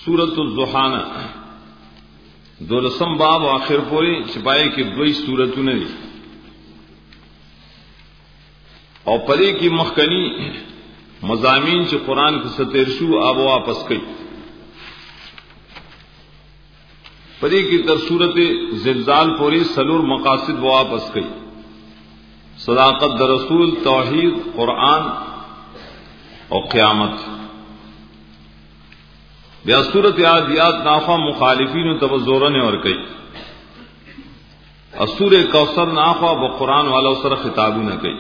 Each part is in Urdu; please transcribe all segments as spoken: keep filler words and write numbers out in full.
सूरत الضحى دولسم باب آخر پوری چھپائے کی دوئی سورتوں نے اور پدے کی مخکنی مضامین چ قرآن کی سترشو آب واپس کئی پدے کی تر صورت زلزال پوری سلور مقاصد واپس کئی صداقت در رسول، توحید، قرآن اور قیامت. بیا صورت عادیات نافع مخالفین تبزورن اور کئی اسور کوثر نافع بقرآن والا سر خطابی نہ کئی.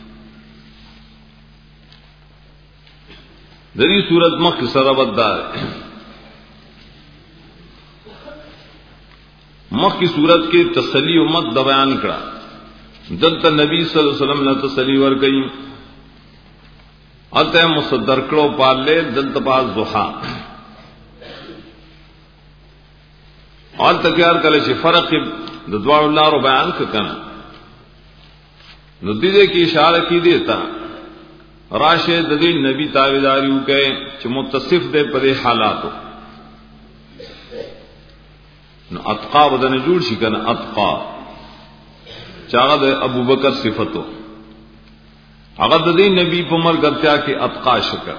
دری صورت مخ سربت دار مخ کی صورت کے تسلی امت د بیان کرا دلتا نبی صلی اللہ علیہ وسلم نے تسلی ور گئی التے مصدر کڑو پال لے دلتا پاس ضحا اور تکیار کلے چھ فرق ددوار اللہ رو بیان کنا ندیدے کی اشارہ کی دیتا راشد ددی نبی تابعداریو کے چھ متصف دے پدے حالاتو نو اتقا بدن جوڑ شی کنا اتقا چاہد ابو بکر صفتو اگر ددی نبی پمر گرتیا کے اتقا شکر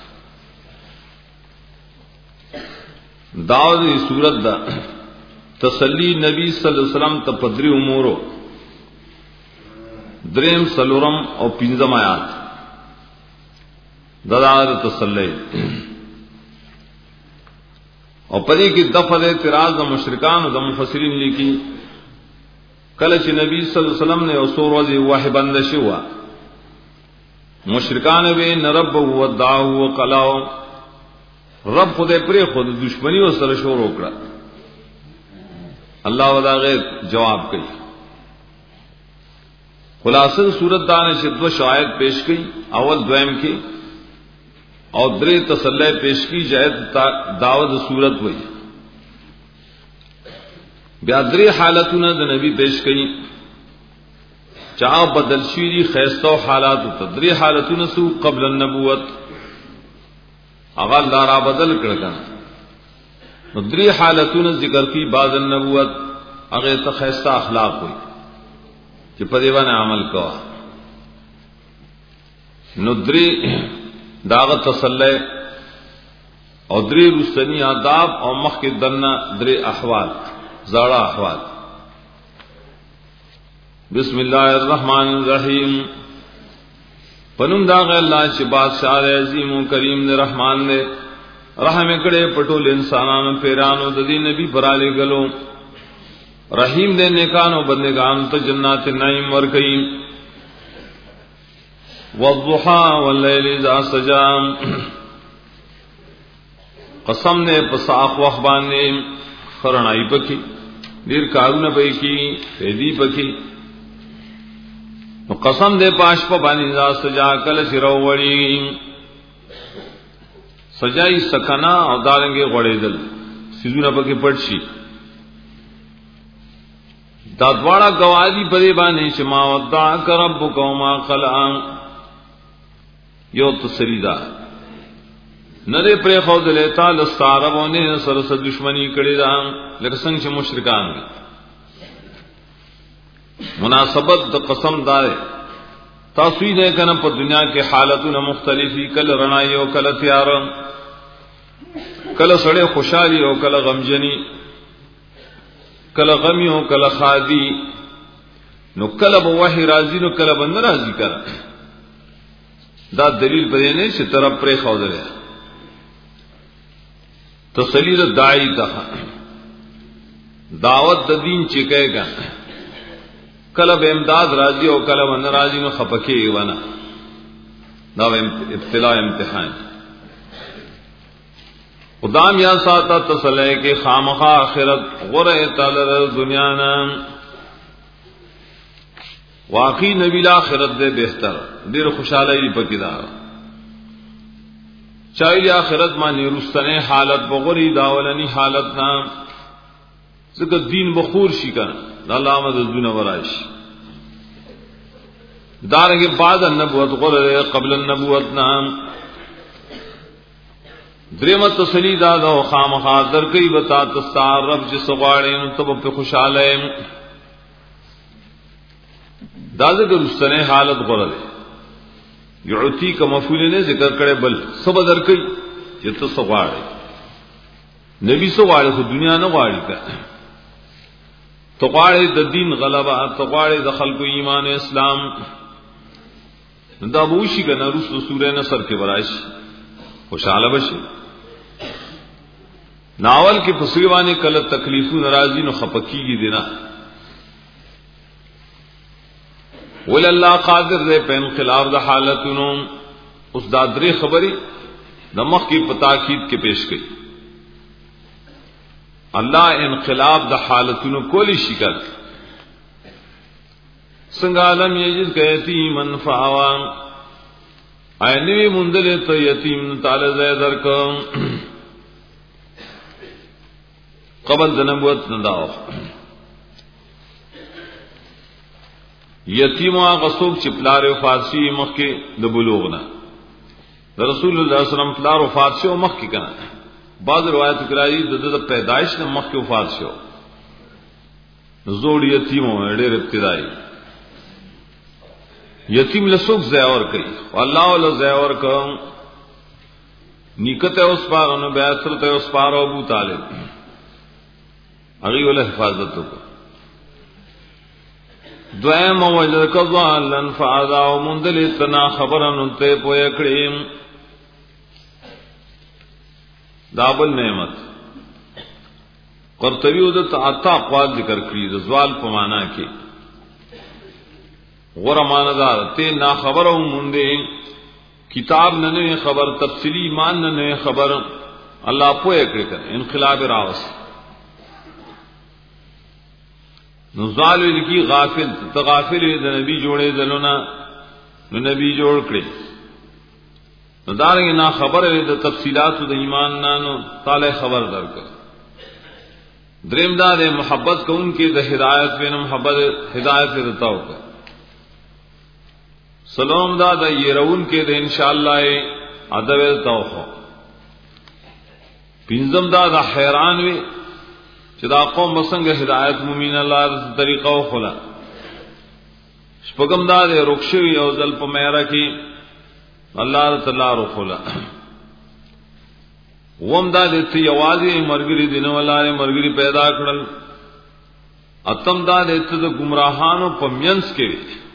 دعوت صورت دا تسلی نبی صلی اللہ علیہ وسلم تپدری امورو دریم سلورم اور پنزم آیات ددار تسلی اور پری کی دفع اعتراض دا مشرکان و دا مفسرین لکی کلچ نبی صلی اللہ علیہ وسلم نے اصور وزی واحد بندش ہوا مشرکان بے نرب و دعو و قلاو رب خود پری خود دشمنی و سرشور اکڑا اللہ ودا غیر جواب کئی. خلاصن صورت دان سے دو شاید پیش کی اول دویم کی اور درے تسلی پیش کی جہد دعوت صورت ہوئی بیادری حالتوں نے نبی پیش کی چاہ بدل شیری خیستہ و حالات تدری حالتوں نے سو قبل النبوت اغال دارا بدل کردن ندری حالتوں نے ذکر کی بعد النبوت اگر تخیستہ اخلاق ہوئی کہ پدیوان عمل کوا ندری داغت تسلی اور دری رسنی آداب اور مخ کے دنہ دری احوال زاڑا احوال. بسم اللہ الرحمن الرحیم پنم داغ اللہ چھ بادشاہ عظیم و کریم نے رحمان نے رحم کڑے پٹول انسانانو پیرانو ددی نبی پرالے گلو رحیم دے نیکانو بندگان تو جنات نعیم ورکئی والضحا واللیل اذا سجا قسم نے پساخ وخبان نے خرنائی پکی دیر کارون پکی پیدی پکی قسم دے پاش پا بانی اذا سجا کل سرو وڑی سجائی سکنا اور دارنگے غڑے دل سیزونا پکی پڑشی دادواڑا گوادی پدے بانے چما ودعک ربک وما قلع یو تسلی دا نرے پرے خود لیتا لستاربوں نے سرس دشمنی کڑی دا لیکن سنگ چھ مشرکان دی مناسبت دا قسم دارے تاسوید ہے کنا پر دنیا کے حالتوں مختلفی کل رنائی و کل تیارم کل سڑے خوشحالی ہو کل غمجنی کل غمی ہو کل خادی نو کل بواہی رازی نو کل بند رازی کرا دا دلیل بدینے سے طرف پرے خود رہا تسلیل داعی تخا دعوت دا دین چکے گا کل امداد راضی ہو کل بند راضی نو خپکے وانا دا ابتلاء امتحان خدام یا ساتا تسلے کے خامخا آخرت غرہ تالر دنیا نام واقعی نبی آخرت دے بہتر دیر خوشحالی پکی دار چاہیے آخرت مانی رستنے حالت بغری داولنی حالت نام ذکر دین بخور شکن اللہ آمد دون ورائش دارنگے بعد النبوت غرر قبل النبوت نام دریم تسلی دا دا خامخا در کئی بتا تستار رب جس غاڑے نو تب پہ خوشحال ہے دا ذکر استنے حالت غرد یعطی کا مفعول نے ذکر کرے بل سب در کئی جت سغاڑے نبی سغاڑے خود دنیا نہ غاڑی کا تو غاڑے د دین غلبہ تو غاڑے د خلق ایمان اسلام دا بوشی کا نہ رسل سورہ نصر کے برائش خوشحال بشی ناول کے پسریوانے کل تکلیفوں ناراضی نو خپکی کی دینا ول اللہ قادر دے پہ انقلاب دا حالتوں اس دادری خبری نمک کی پتاکید کے پیش گئی اللہ انقلاب دا حالتوں کولی شکل سنگالم یجد کا یتیمن فآوان اینوی مندل تو یتیم تعالی زیدر کا قبل دنبوت نداو یتیم آغا سوک چی پلار وفات شی مخ کے دبلوغنا دا رسول اللہ علیہ وسلم پلار وفات شو مخ کی کنا بعض روایت کرائی دا دا پیدائش نے مخ کے وفات شو زوڑ یتیموں میں ڈیر ابتدائی یتیم لسوک زیور کئی واللہ والا زیور کم نیکت اس پار انو بیعثرت اس پار ابو طالب اگی والا حفاظت کو دویم وجد کضالن فعضاو مندل اتنا خبرن انتے پویا کریم دابل نعمت قرطبی ادت عطا اقوال ذکر کری رزوال پمانا کی غرمان دار تے نا خبر مندے کتاب ننے خبر تفصیلی ایمان ننے خبر اللہ پویا کر انقلاب راوس نزال لکی غافل تغافل دا نبی جوڑے دلونا نو نبی جوڑ کرے نو دارنگی نا خبر دا تفصیلات دا ایمان نانو تالے خبر در کر درم دا دے محبت کو ان کے دا ہدایت بین محبت ہدایت رتاو کر سلام دا دا یہ رون کے دے انشاءاللہ ادب رتاو خو پینزم دا دا حیران وی چدا قوم بسنگ ہدایت مومین اللہ طریقہ و خلا شپگم دا دے رکشوی او ذل پا میرا کی اللہ تعالی رو خلا وم دا دے تی یوازی مرگری دنو اللہ نے مرگری پیدا کرل اتم دا دے تی دا گمراہانو پا مینس کے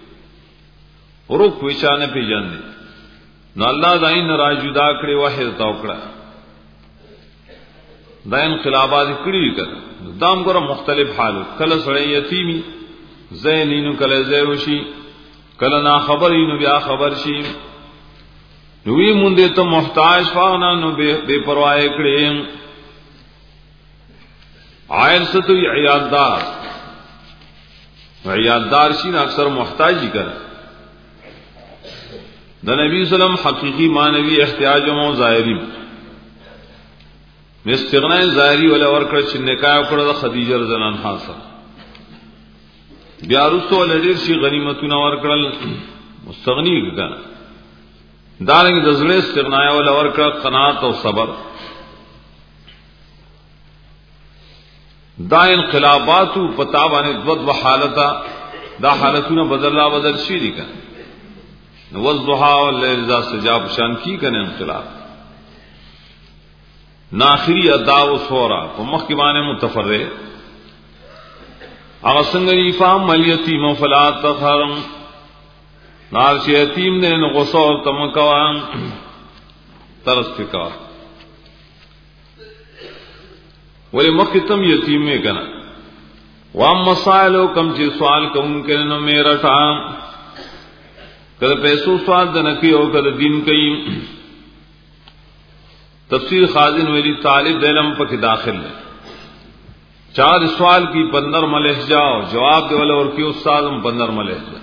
رک ویچانے پی جاندے نو اللہ دا این را جدا کرے واحد تاوکڑا دا انقلابات کڑی کر دام گورا مختلف حال کل سڑے یتیمی زینینو کل زیوشی کل نا خبرینو بیا خبر شی نوی مندے تو محتاج فاغنا نو بے, بے پروائے کڑی عائل ستو عیاددار عیاددار شی نا اکثر محتاجی کر دا نبی صلی اللہ علیہ وسلم حقیقی مانوی احتیاج و ظاہری مستغناء ظاہری ولا ورکڑ چ نکاح وکړه خدیجه رضی الله عنها سره بیا رسو لډیر شي غنیمتونه ورکړل مستغنی کړه دارنګ د زړه استغناء ولا ورکړه قناعت او صبر دا انقلابات پتا باندې ود وحالتا دا حالتونه بدل لا بدل شي دي کنه نو والضحى والليل اذا سجى شان کی کنه انقلاب ناخری ادا و سورا په مخ کې باندې متفرع هغه څنګه فام مل یتیم فلا تخرم نار چې یتیم نه نو غصور تم کوان ترست کا ولی مخ تم یتیم میں کنا وام مسائلو کم چې سوال کوم کې نو میرا ټام کله پیسو سوال د نکی او کله دین کوي تفسیر خازن ویلی طالب علم پک داخل ہے چار سوال کی پندر ملح جاؤ جواب دے والا اور کی استاد پندر ملح جا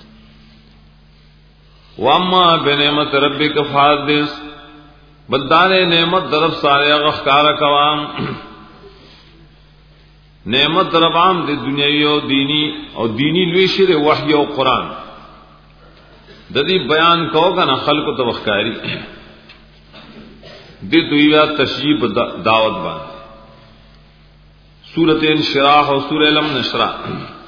واما بنعمت ربک فحدث بلدان نعمت درف سارے اغخکار کوام نعمت ربام دے دنیاوی او دینی او دینی لوی شر وحی او قرآن ددی بیان کہو گا نا خلق تو وخکاری दे दुईया तशजीब दावत बांध सूरत इंशिराह और सूरह लम नशरा